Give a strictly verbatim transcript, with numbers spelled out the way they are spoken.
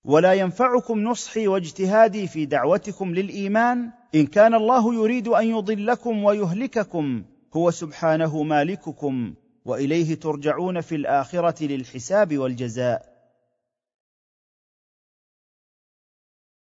ولا ينفعكم نصحي واجتهادي في دعوتكم للايمان ان كان الله يريد ان يضلكم ويهلككم، هو سبحانه مالككم، واليه ترجعون في الاخره للحساب والجزاء.